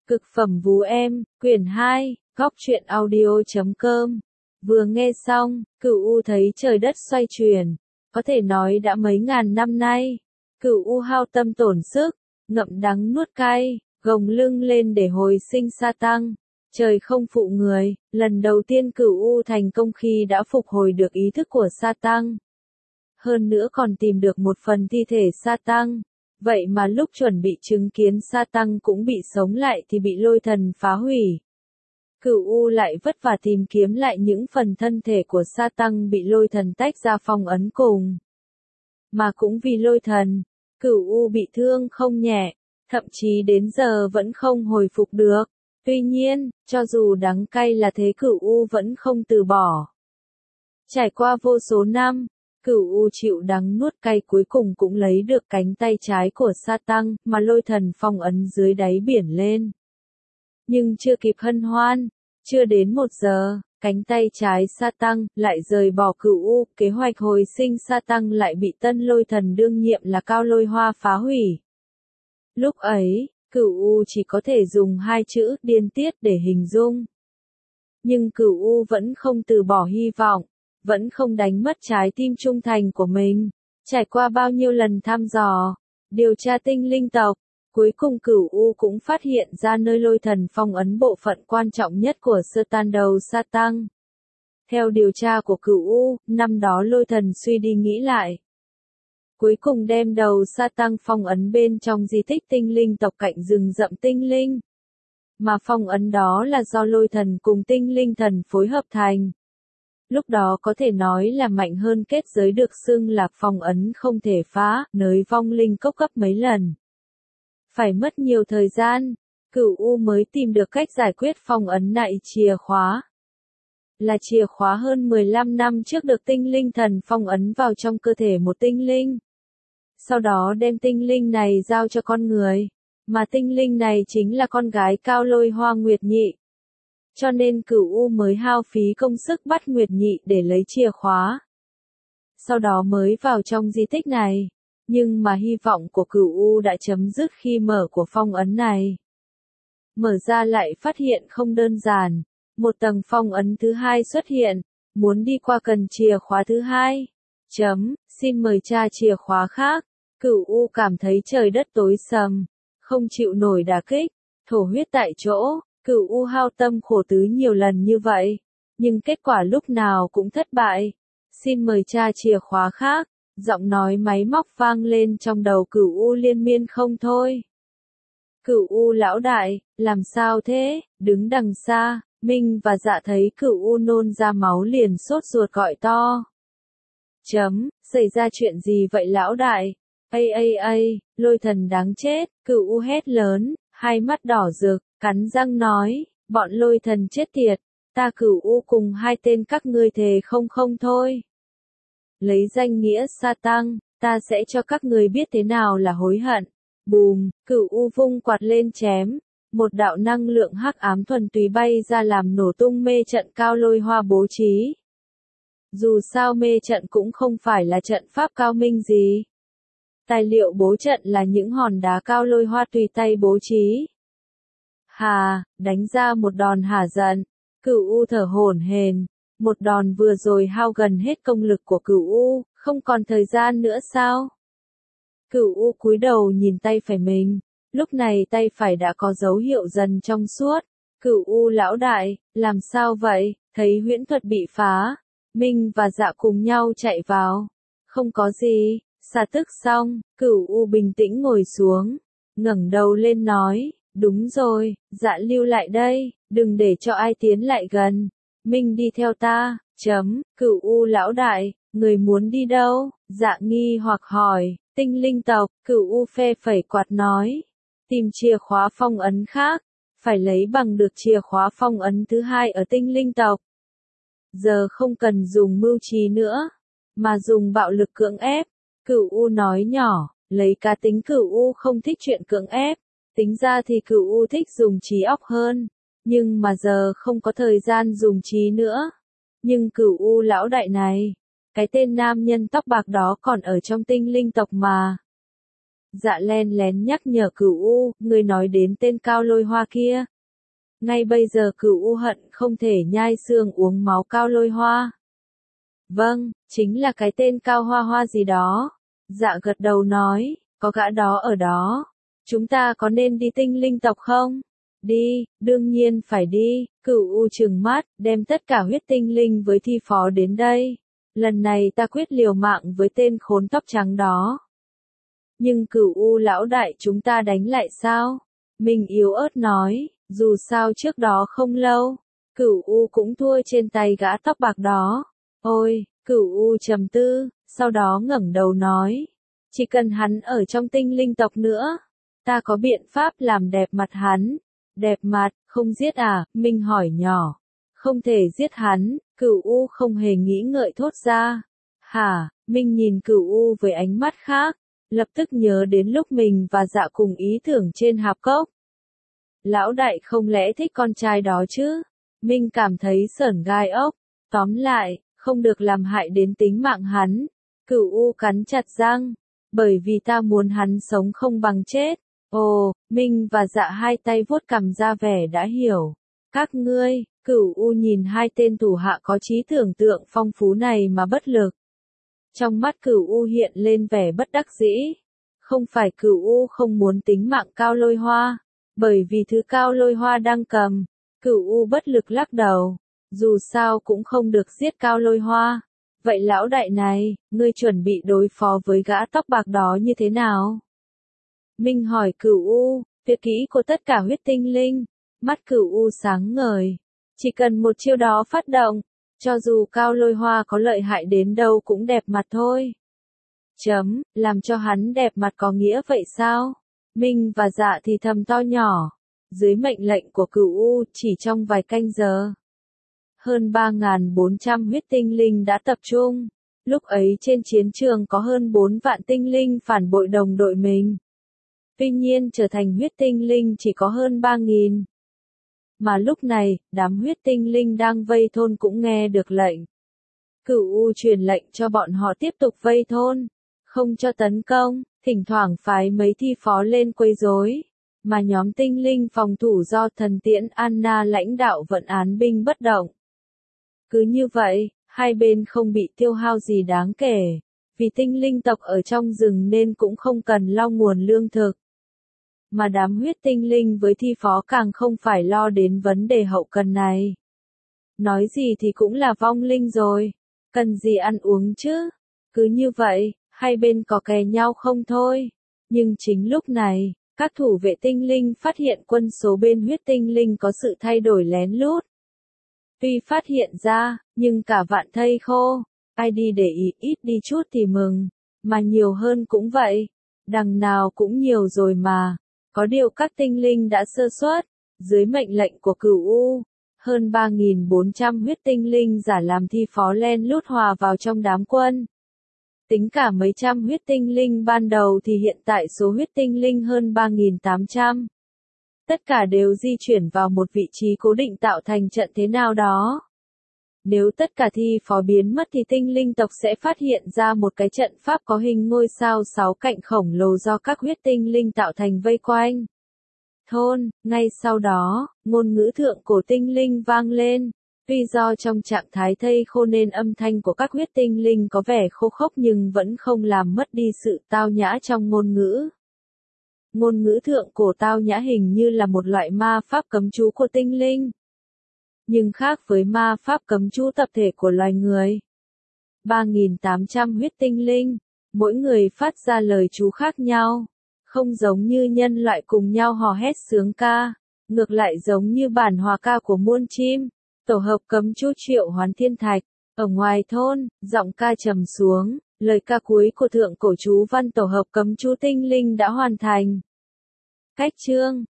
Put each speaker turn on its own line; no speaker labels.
Cực phẩm vú em, quyển 2, góc truyện audio.com. Vừa nghe xong, Cửu U thấy trời đất xoay chuyển, có thể nói đã mấy ngàn năm nay. Cửu U hao tâm tổn sức, ngậm đắng nuốt cay, gồng lưng lên để hồi sinh Sa Tăng. Trời không phụ người, lần đầu tiên Cửu U thành công khi đã phục hồi được ý thức của Sa Tăng. Hơn nữa còn tìm được một phần thi thể Sa Tăng. Vậy mà lúc chuẩn bị chứng kiến Sa Tăng cũng bị sống lại thì bị lôi thần phá hủy. Cửu U lại vất vả tìm kiếm lại những phần thân thể của Sa Tăng bị lôi thần tách ra phong ấn cùng. Mà cũng vì lôi thần, Cửu U bị thương không nhẹ, thậm chí đến giờ vẫn không hồi phục được. Tuy nhiên, cho dù đắng cay là thế Cửu U vẫn không từ bỏ. Trải qua vô số năm, Cửu U chịu đắng nuốt cay cuối cùng cũng lấy được cánh tay trái của Sa Tăng mà lôi thần phong ấn dưới đáy biển lên. Nhưng chưa kịp hân hoan, chưa đến 1 giờ, cánh tay trái Sa Tăng lại rời bỏ Cửu U, kế hoạch hồi sinh Sa Tăng lại bị tân lôi thần đương nhiệm là Cao Lôi Hoa phá hủy. Lúc ấy, Cửu U chỉ có thể dùng 2 chữ điên tiết để hình dung. Nhưng Cửu U vẫn không từ bỏ hy vọng, vẫn không đánh mất trái tim trung thành của mình. Trải qua bao nhiêu lần thăm dò, điều tra tinh linh tộc, cuối cùng Cửu U cũng phát hiện ra nơi lôi thần phong ấn bộ phận quan trọng nhất của sơ tan đầu Sa Tăng. Theo điều tra của Cửu U, năm đó lôi thần suy đi nghĩ lại. Cuối cùng đem đầu Sa Tăng phong ấn bên trong di tích tinh linh tộc cạnh rừng rậm tinh linh. Mà phong ấn đó là do lôi thần cùng tinh linh thần phối hợp thành. Lúc đó có thể nói là mạnh hơn kết giới được xưng là phong ấn không thể phá, nới vong linh cốc gấp mấy lần. Phải mất nhiều thời gian, Cửu U mới tìm được cách giải quyết phong ấn nại chìa khóa. Là chìa khóa hơn 15 năm trước được tinh linh thần phong ấn vào trong cơ thể một tinh linh. Sau đó đem tinh linh này giao cho con người, mà tinh linh này chính là con gái Cao Lôi Hoa Nguyệt Nhị. Cho nên Cửu U mới hao phí công sức bắt Nguyệt Nhị để lấy chìa khóa. Sau đó mới vào trong di tích này. Nhưng mà hy vọng của Cửu U đã chấm dứt khi mở của phong ấn này. Mở ra lại phát hiện không đơn giản. Một tầng phong ấn thứ hai xuất hiện. Muốn đi qua cần chìa khóa thứ hai. Xin mời tra chìa khóa khác. Cửu U cảm thấy trời đất tối sầm. Không chịu nổi đả kích. Thổ huyết tại chỗ. Cửu U hao tâm khổ tứ nhiều lần như vậy, nhưng kết quả lúc nào cũng thất bại. Xin mời tra chìa khóa khác, giọng nói máy móc vang lên trong đầu Cửu U liên miên không thôi. Cửu U lão đại, làm sao thế? Đứng đằng xa, Minh và Dạ thấy Cửu U nôn ra máu liền sốt ruột gọi to. Xảy ra chuyện gì vậy lão đại? Lôi thần đáng chết, Cửu U hét lớn, hai mắt đỏ rực. Cắn răng nói, bọn lôi thần chết tiệt, ta Cửu U cùng 2 tên các ngươi thề không thôi. Lấy danh nghĩa Sa Tăng, ta sẽ cho các ngươi biết thế nào là hối hận. Bùm, Cửu U vung quạt lên chém, một đạo năng lượng hắc ám thuần túy bay ra làm nổ tung mê trận Cao Lôi Hoa bố trí. Dù sao mê trận cũng không phải là trận pháp cao minh gì. Tài liệu bố trận là những hòn đá Cao Lôi Hoa tùy tay bố trí. Đánh ra một đòn hả giận. Cửu U thở hổn hển, một đòn vừa rồi hao gần hết công lực của Cửu U, không còn thời gian nữa sao? Cửu U cúi đầu nhìn tay phải mình, lúc này tay phải đã có dấu hiệu dần trong suốt. Cửu U lão đại, làm sao vậy? Thấy huyễn thuật bị phá, Minh và Dạ cùng nhau chạy vào. Không có gì, xả tức xong, Cửu U bình tĩnh ngồi xuống, ngẩng đầu lên nói. Đúng rồi, Dạ lưu lại đây, đừng để cho ai tiến lại gần. Minh đi theo ta. Cửu U lão đại, người muốn đi đâu? Dạ nghi hoặc hỏi. Tinh linh tộc. Cửu U phe phẩy quạt nói. Tìm chìa khóa phong ấn khác, phải lấy bằng được chìa khóa phong ấn thứ hai ở tinh linh tộc. Giờ không cần dùng mưu trí nữa, mà dùng bạo lực cưỡng ép. Cửu U nói nhỏ, lấy cá tính Cửu U không thích chuyện cưỡng ép. Tính ra thì Cửu U thích dùng trí óc hơn, nhưng mà giờ không có thời gian dùng trí nữa. Nhưng Cửu U lão đại này, cái tên nam nhân tóc bạc đó còn ở trong tinh linh tộc mà. Dạ len lén nhắc nhở Cửu U, ngươi nói đến tên Cao Lôi Hoa kia. Ngay bây giờ Cửu U hận không thể nhai xương uống máu Cao Lôi Hoa. Vâng, chính là cái tên Cao Hoa Hoa gì đó. Dạ gật đầu nói, có gã đó ở đó. Chúng ta có nên đi tinh linh tộc không? Đi, đương nhiên phải đi. Cửu U trừng mắt, đem tất cả huyết tinh linh với thi phó đến đây. Lần này ta quyết liều mạng với tên khốn tóc trắng đó. Nhưng Cửu U lão đại chúng ta đánh lại sao? Mình yếu ớt nói, dù sao trước đó không lâu, Cửu U cũng thua trên tay gã tóc bạc đó. Ôi, Cửu U trầm tư, sau đó ngẩng đầu nói, chỉ cần hắn ở trong tinh linh tộc nữa, ta có biện pháp làm đẹp mặt hắn. Đẹp mặt, không giết à? Minh hỏi nhỏ. Không thể giết hắn, Cửu U không hề nghĩ ngợi thốt ra. Hả? Minh nhìn Cửu U với ánh mắt khác, lập tức nhớ đến lúc mình và Dạ cùng ý tưởng trên hạp cốc. Lão đại không lẽ thích con trai đó chứ? Minh cảm thấy sởn gai ốc. Tóm lại, không được làm hại đến tính mạng hắn. Cửu U cắn chặt răng, bởi vì ta muốn hắn sống không bằng chết. Ồ, Minh và Dạ hai tay vuốt cằm ra vẻ đã hiểu. Các ngươi, Cửu U nhìn hai tên thủ hạ có trí tưởng tượng phong phú này mà bất lực. Trong mắt Cửu U hiện lên vẻ bất đắc dĩ. Không phải Cửu U không muốn tính mạng Cao Lôi Hoa, bởi vì thứ Cao Lôi Hoa đang cầm. Cửu U bất lực lắc đầu. Dù sao cũng không được giết Cao Lôi Hoa. Vậy lão đại này, ngươi chuẩn bị đối phó với gã tóc bạc đó như thế nào? Minh hỏi Cửu U, tuyệt kỹ của tất cả huyết tinh linh. Mắt Cửu U sáng ngời. Chỉ cần một chiêu đó phát động, cho dù Cao Lôi Hoa có lợi hại đến đâu cũng đẹp mặt thôi. Làm cho hắn đẹp mặt có nghĩa vậy sao? Minh và Dạ thì thầm to nhỏ. Dưới mệnh lệnh của Cửu U, chỉ trong vài canh giờ, hơn 3.400 huyết tinh linh đã tập trung. Lúc ấy trên chiến trường có hơn 4 vạn tinh linh phản bội đồng đội mình. Tuy nhiên trở thành huyết tinh linh chỉ có hơn 3.000. Mà lúc này, đám huyết tinh linh đang vây thôn cũng nghe được lệnh. Cửu U truyền lệnh cho bọn họ tiếp tục vây thôn, không cho tấn công, thỉnh thoảng phái mấy thi phó lên quấy rối. Mà nhóm tinh linh phòng thủ do thần tiễn Anna lãnh đạo vẫn án binh bất động. Cứ như vậy, hai bên không bị tiêu hao gì đáng kể, vì tinh linh tộc ở trong rừng nên cũng không cần lo nguồn lương thực. Mà đám huyết tinh linh với thi phó càng không phải lo đến vấn đề hậu cần này. Nói gì thì cũng là vong linh rồi, cần gì ăn uống chứ? Cứ như vậy, hai bên có kè nhau không thôi. Nhưng chính lúc này, các thủ vệ tinh linh phát hiện quân số bên huyết tinh linh có sự thay đổi lén lút. Tuy phát hiện ra, nhưng cả vạn thây khô, ai đi để ý ít đi chút thì mừng, mà nhiều hơn cũng vậy. Đằng nào cũng nhiều rồi mà. Có điều các tinh linh đã sơ suất, dưới mệnh lệnh của Cửu U, hơn 3.400 huyết tinh linh giả làm thi phó len lút hòa vào trong đám quân. Tính cả mấy trăm huyết tinh linh ban đầu thì hiện tại số huyết tinh linh hơn 3.800. Tất cả đều di chuyển vào một vị trí cố định tạo thành trận thế nào đó. Nếu tất cả thi phó biến mất thì tinh linh tộc sẽ phát hiện ra một cái trận pháp có hình ngôi sao 6 cạnh khổng lồ do các huyết tinh linh tạo thành vây quanh thôn. Ngay sau đó, ngôn ngữ thượng cổ tinh linh vang lên. Tuy do trong trạng thái thây khô nên âm thanh của các huyết tinh linh có vẻ khô khốc nhưng vẫn không làm mất đi sự tao nhã trong ngôn ngữ. Ngôn ngữ thượng cổ tao nhã hình như là một loại ma pháp cấm chú của tinh linh. Nhưng khác với ma pháp cấm chú tập thể của loài người. 3.800 huyết tinh linh, mỗi người phát ra lời chú khác nhau. Không giống như nhân loại cùng nhau hò hét sướng ca, ngược lại giống như bản hòa ca của muôn chim. Tổ hợp cấm chú triệu hoán thiên thạch. Ở ngoài thôn, giọng ca trầm xuống, lời ca cuối của thượng cổ chú văn tổ hợp cấm chú tinh linh đã hoàn thành. Cách chương